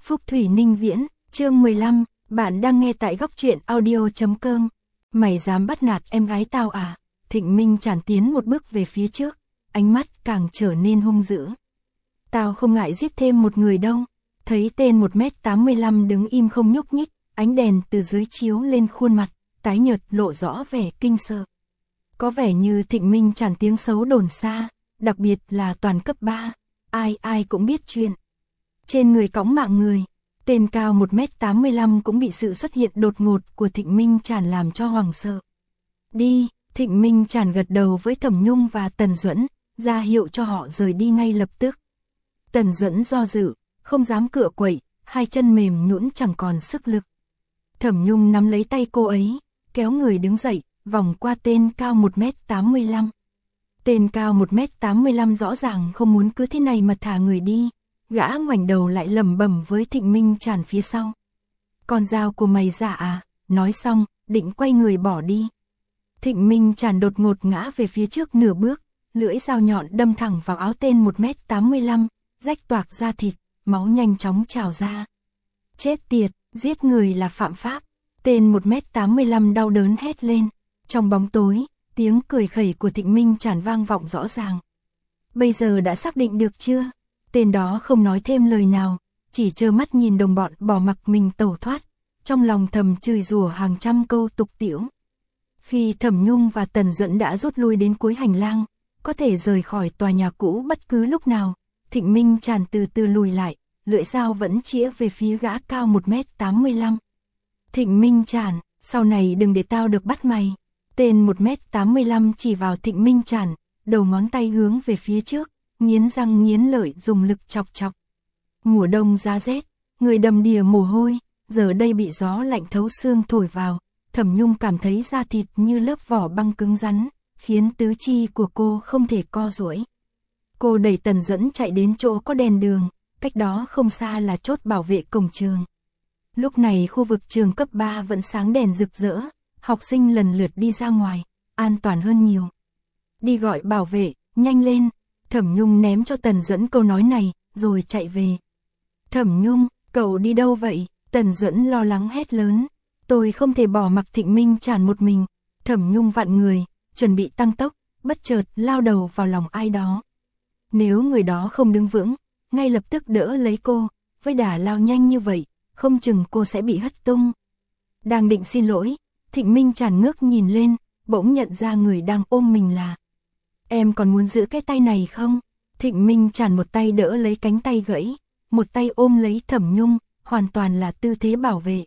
Phúc Thủy Ninh Viễn, chương 15, bạn đang nghe tại góc truyện audio.com. Mày dám bắt nạt em gái tao à? Thịnh Minh Tràn tiến một bước về phía trước, ánh mắt càng trở nên hung dữ. Tao không ngại giết thêm một người đâu. Thấy tên 1m85 đứng im không nhúc nhích, ánh đèn từ dưới chiếu lên khuôn mặt, tái nhợt lộ rõ vẻ kinh sợ. Có vẻ như Thịnh Minh Tràn tiếng xấu đồn xa, đặc biệt là toàn cấp 3, ai cũng biết chuyện. Trên người cõng mạng người, tên cao 1m85 cũng bị sự xuất hiện đột ngột của Thịnh Minh Tràn làm cho hoảng sợ. Đi, Thịnh Minh Tràn gật đầu với Thẩm Nhung và Tần Duẫn, ra hiệu cho họ rời đi ngay lập tức. Tần Duẫn do dự, không dám cựa quậy, hai chân mềm nhũn chẳng còn sức lực. Thẩm Nhung nắm lấy tay cô ấy, kéo người đứng dậy, vòng qua tên cao 1m85. Tên cao 1m85 rõ ràng không muốn cứ thế này mà thả người đi, gã ngoảnh đầu lại lẩm bẩm với Thịnh Minh Tràn phía sau. Con dao của mày giả à? Nói xong, định quay người bỏ đi. Thịnh Minh Tràn đột ngột ngã về phía trước nửa bước, lưỡi dao nhọn đâm thẳng vào áo tên 1m85, rách toạc da thịt, máu nhanh chóng trào ra. Chết tiệt, giết người là phạm pháp. Tên 1m85 đau đớn hét lên. Trong bóng tối, tiếng cười khẩy của Thịnh Minh Tràn vang vọng rõ ràng. Bây giờ đã xác định được chưa? Tên đó không nói thêm lời nào, chỉ trơ mắt nhìn đồng bọn bỏ mặc mình tẩu thoát, trong lòng thầm chửi rủa hàng trăm câu tục tĩu. Khi Thẩm Nhung và Tần Duẫn đã rút lui đến cuối hành lang, có thể rời khỏi tòa nhà cũ bất cứ lúc nào, Thịnh Minh Tràn từ từ lùi lại, lưỡi dao vẫn chĩa về phía gã cao 1m85. Thịnh Minh Tràn, sau này đừng để tao được bắt mày. Tên 1m85 chỉ vào Thịnh Minh Tràn, đầu ngón tay hướng về phía trước, nghiến răng nghiến lợi dùng lực chọc chọc. Mùa đông giá rét, người đầm đìa mồ hôi, giờ đây bị gió lạnh thấu xương thổi vào, Thẩm Nhung cảm thấy da thịt như lớp vỏ băng cứng rắn, khiến tứ chi của cô không thể co duỗi. Cô đẩy Tần Duẫn chạy đến chỗ có đèn đường, cách đó không xa là chốt bảo vệ cổng trường. Lúc này khu vực trường cấp 3 vẫn sáng đèn rực rỡ, học sinh lần lượt đi ra ngoài, an toàn hơn nhiều. Đi gọi bảo vệ, nhanh lên. Thẩm Nhung ném cho Tần Duẫn câu nói này, rồi chạy về. Thẩm Nhung, cậu đi đâu vậy? Tần Duẫn lo lắng hét lớn. Tôi không thể bỏ mặc Thịnh Minh Tràn một mình. Thẩm Nhung vặn người, chuẩn bị tăng tốc, bất chợt lao đầu vào lòng ai đó. Nếu người đó không đứng vững, ngay lập tức đỡ lấy cô, với đà lao nhanh như vậy, không chừng cô sẽ bị hất tung. Đang định xin lỗi, Thịnh Minh Tràn ngước nhìn lên, bỗng nhận ra người đang ôm mình là. Em còn muốn giữ cái tay này không? Thịnh Minh Tràn một tay đỡ lấy cánh tay gãy, một tay ôm lấy Thẩm Nhung, hoàn toàn là tư thế bảo vệ.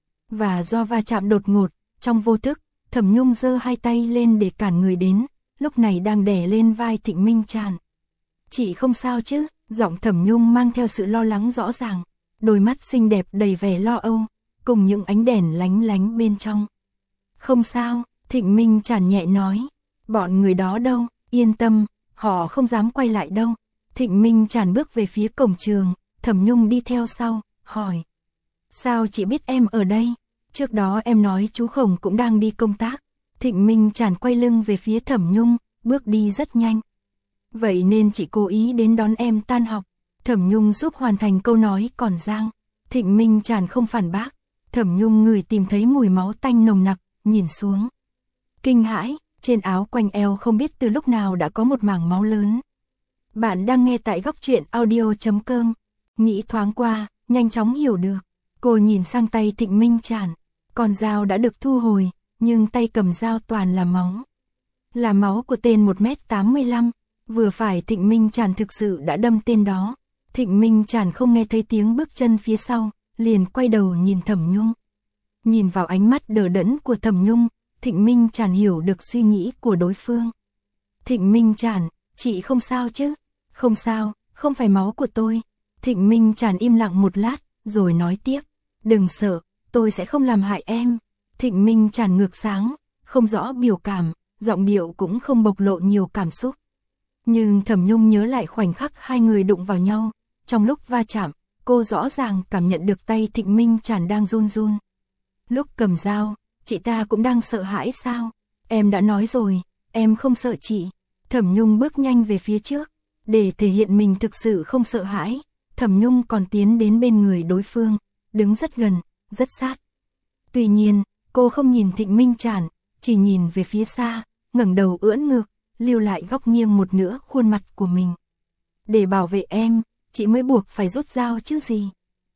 Và do va chạm đột ngột, trong vô thức, Thẩm Nhung giơ hai tay lên để cản người đến, lúc này đang đè lên vai Thịnh Minh Tràn. Chị không sao chứ? Giọng Thẩm Nhung mang theo sự lo lắng rõ ràng, đôi mắt xinh đẹp đầy vẻ lo âu, cùng những ánh đèn lánh lánh bên trong. Không sao, Thịnh Minh Tràn nhẹ nói. Bọn người đó đâu? Yên tâm, họ không dám quay lại đâu. Thịnh Minh Tràn bước về phía cổng trường, Thẩm Nhung đi theo sau, hỏi. Sao chị biết em ở đây? Trước đó em nói chú Khổng cũng đang đi công tác. Thịnh Minh Tràn quay lưng về phía Thẩm Nhung, bước đi rất nhanh. Vậy nên chị cố ý đến đón em tan học. Thẩm Nhung giúp hoàn thành câu nói còn dang. Thịnh Minh Tràn không phản bác. Thẩm Nhung ngửi tìm thấy mùi máu tanh nồng nặc, nhìn xuống. Kinh hãi, trên áo quanh eo không biết từ lúc nào đã có một mảng máu lớn. Bạn đang nghe tại góc truyện audio.com. Nghĩ thoáng qua, nhanh chóng hiểu được. Cô nhìn sang tay Thịnh Minh Tràn. Con dao đã được thu hồi, nhưng tay cầm dao toàn là máu. Là máu của tên 1m85. Vừa phải Thịnh Minh Tràn thực sự đã đâm tên đó. Thịnh Minh Tràn không nghe thấy tiếng bước chân phía sau, liền quay đầu nhìn Thẩm Nhung. Nhìn vào ánh mắt đờ đẫn của Thẩm Nhung, Thịnh Minh Tràn hiểu được suy nghĩ của đối phương. Thịnh Minh Tràn, chị không sao chứ? Không sao, không phải máu của tôi. Thịnh Minh Tràn im lặng một lát, rồi nói tiếp. Đừng sợ, tôi sẽ không làm hại em. Thịnh Minh Tràn ngược sáng, không rõ biểu cảm, giọng điệu cũng không bộc lộ nhiều cảm xúc. Nhưng Thẩm Nhung nhớ lại khoảnh khắc hai người đụng vào nhau. Trong lúc va chạm, cô rõ ràng cảm nhận được tay Thịnh Minh Tràn đang run run. Lúc cầm dao, chị ta cũng đang sợ hãi sao? Em đã nói rồi, em không sợ chị. Thẩm Nhung bước nhanh về phía trước, để thể hiện mình thực sự không sợ hãi. Thẩm Nhung còn tiến đến bên người đối phương, đứng rất gần, rất sát. Tuy nhiên, cô không nhìn Thịnh Minh Trản, chỉ nhìn về phía xa, ngẩng đầu ưỡn ngực, lưu lại góc nghiêng một nửa khuôn mặt của mình. Để bảo vệ em, chị mới buộc phải rút dao chứ gì.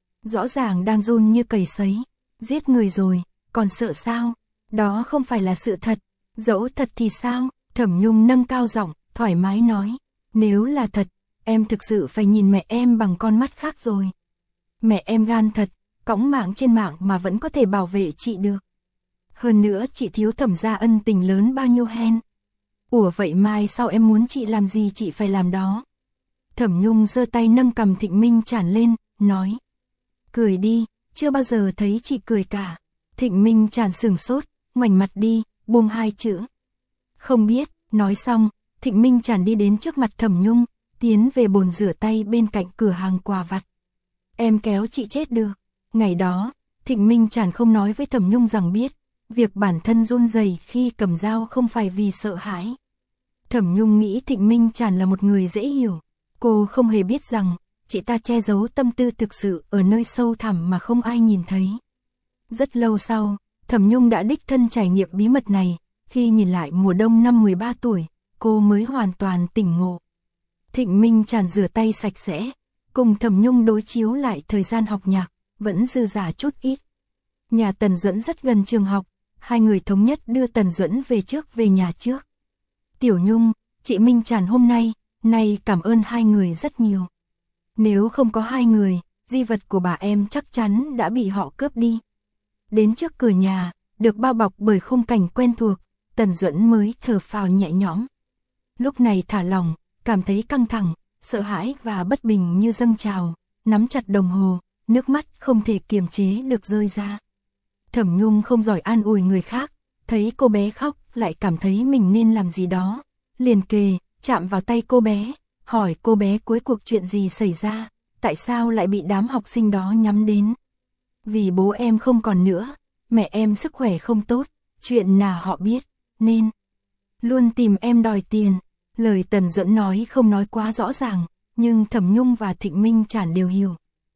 Rõ ràng đang run như cầy sấy, giết người rồi, còn sợ sao? Đó không phải là sự thật, dẫu thật thì sao? Thẩm Nhung nâng cao giọng, thoải mái nói, nếu là thật, em thực sự phải nhìn mẹ em bằng con mắt khác rồi. Mẹ em gan thật, cõng mạng trên mạng mà vẫn có thể bảo vệ chị được. Hơn nữa chị thiếu Thẩm gia ân tình lớn bao nhiêu hen. Ủa vậy mai sau em muốn chị làm gì chị phải làm đó. Thẩm Nhung giơ tay nâng cằm Thịnh Minh Trản lên, nói. Cười đi, chưa bao giờ thấy chị cười cả. Thịnh Minh Trản sửng sốt, ngoảnh mặt đi, buông hai chữ. Không biết, nói xong, Thịnh Minh Trản đi đến trước mặt Thẩm Nhung, tiến về bồn rửa tay bên cạnh cửa hàng quà vặt. Em kéo chị chết được. Ngày đó, Thịnh Minh Trản không nói với Thẩm Nhung rằng biết, việc bản thân run rẩy khi cầm dao không phải vì sợ hãi. Thẩm Nhung nghĩ Thịnh Minh Trản là một người dễ hiểu. Cô không hề biết rằng, chị ta che giấu tâm tư thực sự ở nơi sâu thẳm mà không ai nhìn thấy. Rất lâu sau, Thẩm Nhung đã đích thân trải nghiệm bí mật này, khi nhìn lại mùa đông năm 13 tuổi, cô mới hoàn toàn tỉnh ngộ. Thịnh Minh Trản rửa tay sạch sẽ, cùng Thẩm Nhung đối chiếu lại thời gian học nhạc, vẫn dư dả chút ít. Nhà Tần Duẫn rất gần trường học, hai người thống nhất đưa Tần Duẫn về trước về nhà trước. Tiểu Nhung, chị Minh Trản hôm nay cảm ơn hai người rất nhiều. Nếu không có hai người, di vật của bà em chắc chắn đã bị họ cướp đi. Đến trước cửa nhà, được bao bọc bởi khung cảnh quen thuộc, Tần Duẫn mới thở phào nhẹ nhõm. Lúc này thả lỏng, cảm thấy căng thẳng, sợ hãi và bất bình như dâng trào, nắm chặt đồng hồ, nước mắt không thể kiềm chế được rơi ra. Thẩm Nhung không giỏi an ủi người khác, thấy cô bé khóc lại cảm thấy mình nên làm gì đó, liền kề, chạm vào tay cô bé, hỏi cô bé cuối cuộc chuyện gì xảy ra, tại sao lại bị đám học sinh đó nhắm đến. Vì bố em không còn nữa, mẹ em sức khỏe không tốt, chuyện nào họ biết, nên luôn tìm em đòi tiền. Lời Tần Duẫn nói không nói quá rõ ràng, nhưng Thẩm Nhung và Thịnh Minh Trản đều hiểu.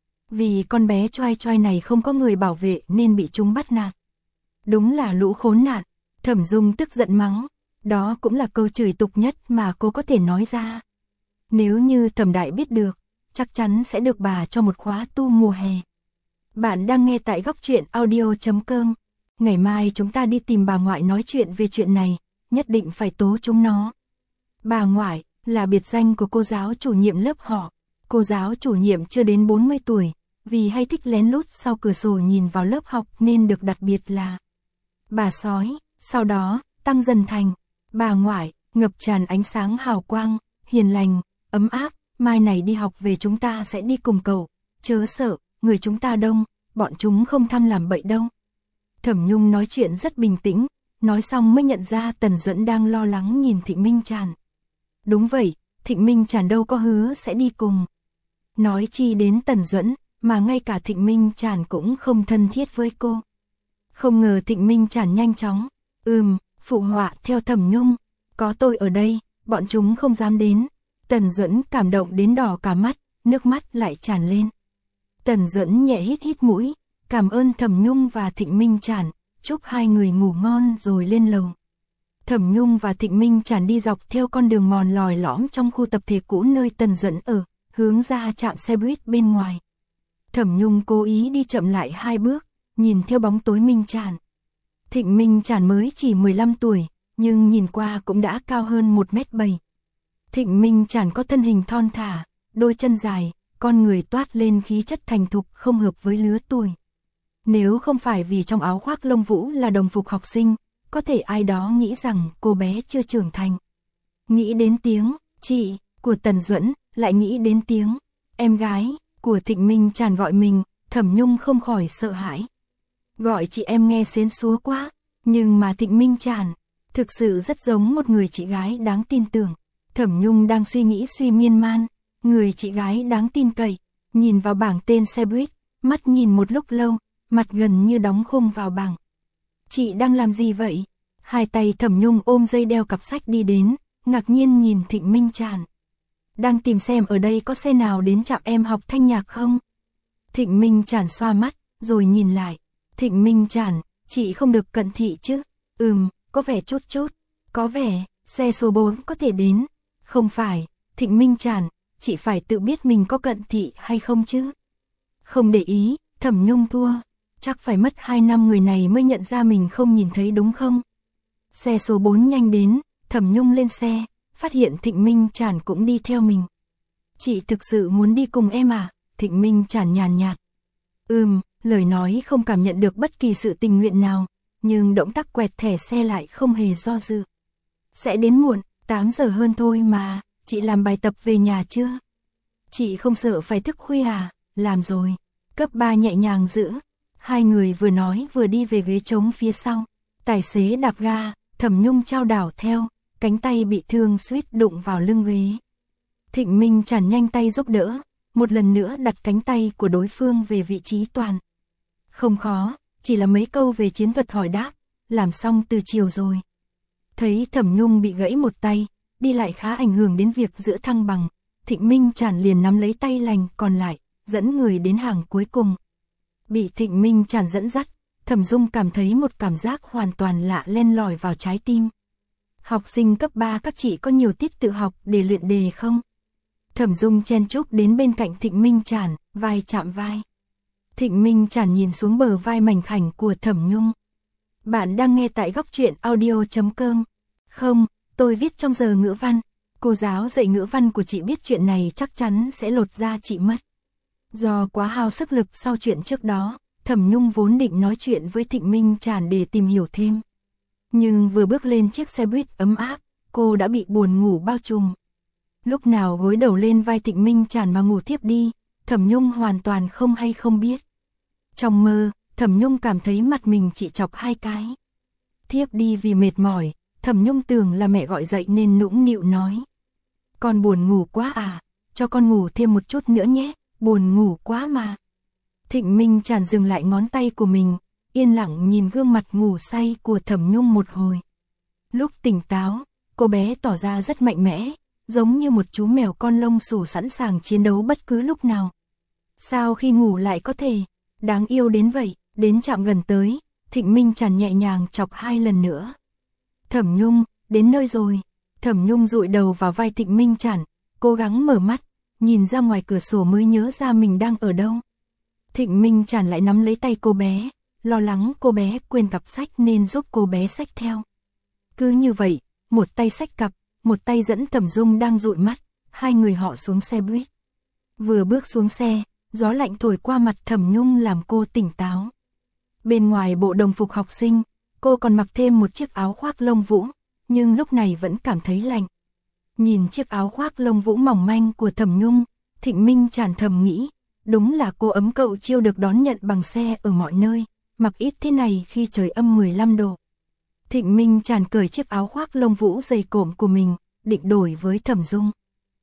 Vì con bé choai choai này không có người bảo vệ nên bị chúng bắt nạt. Đúng là lũ khốn nạn, Thẩm Dung tức giận mắng, đó cũng là câu chửi tục nhất mà cô có thể nói ra. Nếu như Thẩm Đại biết được, chắc chắn sẽ được bà cho một khóa tu mùa hè. Bạn đang nghe tại góc truyện audio.com. Ngày mai chúng ta đi tìm bà ngoại nói chuyện về chuyện này, nhất định phải tố chúng nó. Bà ngoại là biệt danh của cô giáo chủ nhiệm lớp họ. Cô giáo chủ nhiệm chưa đến 40 tuổi, vì hay thích lén lút sau cửa sổ nhìn vào lớp học nên được đặc biệt là bà sói. Sau đó, tăng dần thành bà ngoại, ngập tràn ánh sáng hào quang, hiền lành, ấm áp. Mai này đi học về chúng ta sẽ đi cùng cậu, chớ sợ, người chúng ta đông, bọn chúng không tham làm bậy đâu. Thẩm Nhung nói chuyện rất bình tĩnh, nói xong mới nhận ra Tần Duẫn đang lo lắng nhìn Thịnh Minh Trản. Đúng vậy, Thịnh Minh Trản đâu có hứa sẽ đi cùng. Nói chi đến Tần Duẫn, mà ngay cả Thịnh Minh Trản cũng không thân thiết với cô. Không ngờ Thịnh Minh Trản nhanh chóng, phụ họa theo Thẩm Nhung, có tôi ở đây, bọn chúng không dám đến. Tần Duẫn cảm động đến đỏ cả mắt, nước mắt lại tràn lên. Tần Duẫn nhẹ hít mũi, cảm ơn Thẩm Nhung và Thịnh Minh Trản, chúc hai người ngủ ngon rồi lên lầu. Thẩm Nhung và Thịnh Minh Trản đi dọc theo con đường mòn lòi lõm trong khu tập thể cũ nơi Tần Duẫn ở, hướng ra trạm xe buýt bên ngoài. Thẩm Nhung cố ý đi chậm lại 2 bước, nhìn theo bóng tối Minh Trản. Thịnh Minh Trản mới chỉ 15 tuổi, nhưng nhìn qua cũng đã cao hơn 1m7. Thịnh Minh Trản có thân hình thon thả, đôi chân dài, con người toát lên khí chất thành thục không hợp với lứa tuổi. Nếu không phải vì trong áo khoác lông vũ là đồng phục học sinh, có thể ai đó nghĩ rằng cô bé chưa trưởng thành. Nghĩ đến tiếng chị của Tần Duẫn, lại nghĩ đến tiếng em gái của Thịnh Minh Trản gọi mình, Thẩm Nhung không khỏi sợ hãi. Gọi chị em nghe xến xúa quá, nhưng mà Thịnh Minh Trản thực sự rất giống một người chị gái đáng tin tưởng. Thẩm Nhung đang suy nghĩ miên man, người chị gái đáng tin cậy, nhìn vào bảng tên xe buýt, mắt nhìn một lúc lâu, mặt gần như đóng khung vào bảng. Chị đang làm gì vậy? Hai tay Thẩm Nhung ôm dây đeo cặp sách đi đến, ngạc nhiên nhìn Thịnh Minh Trản. đang tìm xem ở đây có xe nào đến trạm em học thanh nhạc không. Thịnh Minh Trản xoa mắt, rồi nhìn lại. Thịnh Minh Trản, chị không được cận thị chứ? Có vẻ chút chút. Có vẻ, xe số 4 có thể đến. Không phải, Thịnh Minh Trản, chị phải tự biết mình có cận thị hay không chứ? Không để ý, Thẩm Nhung thua. Chắc phải mất 2 năm người này mới nhận ra mình không nhìn thấy đúng không? Xe số 4 nhanh đến, Thẩm Nhung lên xe, phát hiện Thịnh Minh Trản cũng đi theo mình. Chị thực sự muốn đi cùng em à? Thịnh Minh Trản nhàn nhạt. Lời nói không cảm nhận được bất kỳ sự tình nguyện nào, nhưng động tác quẹt thẻ xe lại không hề do dự. Sẽ đến muộn, 8 giờ hơn thôi mà, chị làm bài tập về nhà chưa? Chị không sợ phải thức khuya à? Làm rồi. Cấp 3 nhẹ nhàng giữ. Hai người vừa nói vừa đi về ghế trống phía sau. Tài xế đạp ga, Thẩm Nhung chao đảo theo, cánh tay bị thương suýt đụng vào lưng ghế. Thịnh Minh Trản nhanh tay giúp đỡ, một lần nữa đặt cánh tay của đối phương về vị trí toàn. Không khó, chỉ là mấy câu về chiến thuật hỏi đáp, làm xong từ chiều rồi. Thấy Thẩm Nhung bị gãy một tay, đi lại khá ảnh hưởng đến việc giữ thăng bằng, Thịnh Minh Trản liền nắm lấy tay lành còn lại, dẫn người đến hàng cuối cùng. Bị Thịnh Minh Trản dẫn dắt, Thẩm Dung cảm thấy một cảm giác hoàn toàn lạ len lỏi vào trái tim. Học sinh cấp 3 các chị có nhiều tiết tự học để luyện đề không? Thẩm Dung chen chúc đến bên cạnh Thịnh Minh Trản, vai chạm vai. Thịnh Minh Trản nhìn xuống bờ vai mảnh khảnh của Thẩm Nhung. Bạn đang nghe tại góc truyện audio.com. Không, tôi viết trong giờ ngữ văn. Cô giáo dạy ngữ văn của chị biết chuyện này chắc chắn sẽ lột da chị mất. Do quá hao sức lực sau chuyện trước đó, Thẩm Nhung vốn định nói chuyện với Thịnh Minh Trản để tìm hiểu thêm. Nhưng vừa bước lên chiếc xe buýt ấm áp, cô đã bị buồn ngủ bao trùm. Lúc nào gối đầu lên vai Thịnh Minh Trản mà ngủ thiếp đi, Thẩm Nhung hoàn toàn không hay không biết. Trong mơ, Thẩm Nhung cảm thấy mặt mình chỉ chọc 2 cái. Thiếp đi vì mệt mỏi, Thẩm Nhung tưởng là mẹ gọi dậy nên nũng nịu nói. Con buồn ngủ quá à, cho con ngủ thêm một chút nữa nhé, buồn ngủ quá mà. Thịnh Minh Trản dừng lại ngón tay của mình, yên lặng nhìn gương mặt ngủ say của Thẩm Nhung một hồi. Lúc tỉnh táo, cô bé tỏ ra rất mạnh mẽ, giống như một chú mèo con lông xù sẵn sàng chiến đấu bất cứ lúc nào. Sao khi ngủ lại có thể đáng yêu đến vậy? Đến trạm gần tới, Thịnh Minh Trản nhẹ nhàng chọc 2 lần nữa. Thẩm Nhung, đến nơi rồi. Thẩm Nhung dụi đầu vào vai Thịnh Minh Trản, cố gắng mở mắt, nhìn ra ngoài cửa sổ mới nhớ ra mình đang ở đâu. Thịnh Minh Trản lại nắm lấy tay cô bé, lo lắng cô bé quên cặp sách nên giúp cô bé xách theo. Cứ như vậy, một tay xách cặp, một tay dẫn Thẩm Dung đang dụi mắt, hai người họ xuống xe buýt. Vừa bước xuống xe, gió lạnh thổi qua mặt Thẩm Nhung làm cô tỉnh táo. Bên ngoài bộ đồng phục học sinh, cô còn mặc thêm một chiếc áo khoác lông vũ, nhưng lúc này vẫn cảm thấy lạnh. Nhìn chiếc áo khoác lông vũ mỏng manh của Thẩm Nhung, Thịnh Minh Trản thầm nghĩ, đúng là cô ấm cậu chiêu được đón nhận bằng xe ở mọi nơi, mặc ít thế này khi trời âm 15 độ. Thịnh Minh Trản cởi chiếc áo khoác lông vũ dày cộm của mình, định đổi với Thẩm Dung.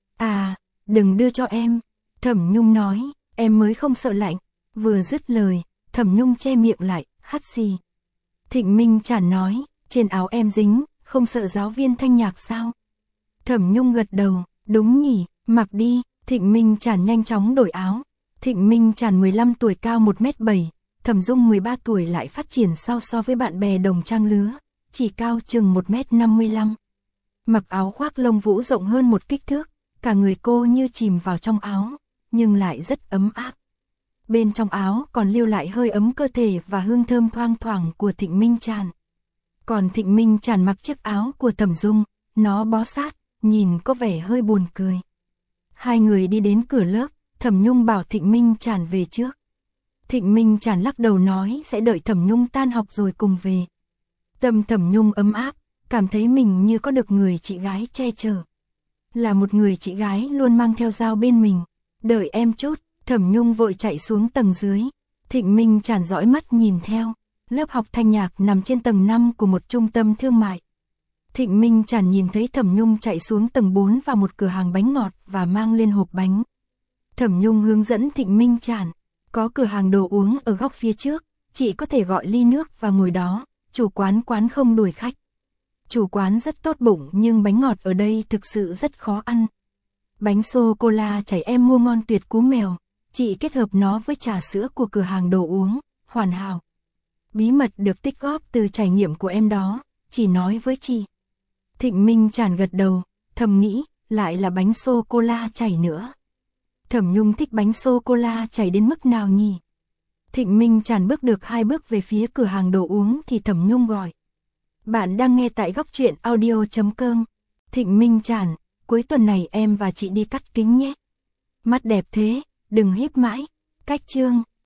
À, đừng đưa cho em, Thẩm Nhung nói, em mới không sợ lạnh. Vừa dứt lời, Thẩm Nhung che miệng lại, hắt xì. Thịnh Minh Trản nói, trên áo em dính, không sợ giáo viên thanh nhạc sao? Thẩm Nhung gật đầu, đúng nhỉ, mặc đi. Thịnh Minh Trản nhanh chóng đổi áo. Thịnh Minh Trản 15 tuổi cao 1m7, Thẩm Dung 13 tuổi lại phát triển so với bạn bè đồng trang lứa, chỉ cao chừng 1m55. Mặc áo khoác lông vũ rộng hơn một kích thước, cả người cô như chìm vào trong áo, nhưng lại rất ấm áp. Bên trong áo còn lưu lại hơi ấm cơ thể và hương thơm thoang thoảng của Thịnh Minh Trản. Còn Thịnh Minh Trản mặc chiếc áo của Thẩm Dung, nó bó sát, nhìn có vẻ hơi buồn cười. Hai người đi đến cửa lớp, Thẩm Nhung bảo Thịnh Minh Trản về trước. Thịnh Minh Trản lắc đầu nói sẽ đợi Thẩm Nhung tan học rồi cùng về. Tâm Thẩm Nhung ấm áp, cảm thấy mình như có được người chị gái che chở. Là một người chị gái luôn mang theo dao bên mình. Đợi em chút, Thẩm Nhung vội chạy xuống tầng dưới. Thịnh Minh Trản dõi mắt nhìn theo. Lớp học thanh nhạc nằm trên tầng 5 của một trung tâm thương mại. Thịnh Minh Trản nhìn thấy Thẩm Nhung chạy xuống tầng 4 vào một cửa hàng bánh ngọt và mang lên hộp bánh. Thẩm Nhung hướng dẫn Thịnh Minh Trản, có cửa hàng đồ uống ở góc phía trước, chị có thể gọi ly nước và ngồi đó, chủ quán không đuổi khách. Chủ quán rất tốt bụng nhưng bánh ngọt ở đây thực sự rất khó ăn. Bánh sô-cô-la chảy em mua ngon tuyệt cú mèo, chị kết hợp nó với trà sữa của cửa hàng đồ uống, hoàn hảo. Bí mật được tích góp từ trải nghiệm của em đó, chị nói với chị. Thịnh Minh Tràn gật đầu, thầm nghĩ, lại là bánh sô-cô-la chảy nữa. Thẩm Nhung thích bánh sô-cô-la chảy đến mức nào nhỉ? Thịnh Minh Tràn bước được 2 bước về phía cửa hàng đồ uống thì Thẩm Nhung gọi. Bạn đang nghe tại góc truyện audio.com. Thịnh Minh Tràn, cuối tuần này em và chị đi cắt kính nhé. Mắt đẹp thế, đừng híp mãi. Cách chương.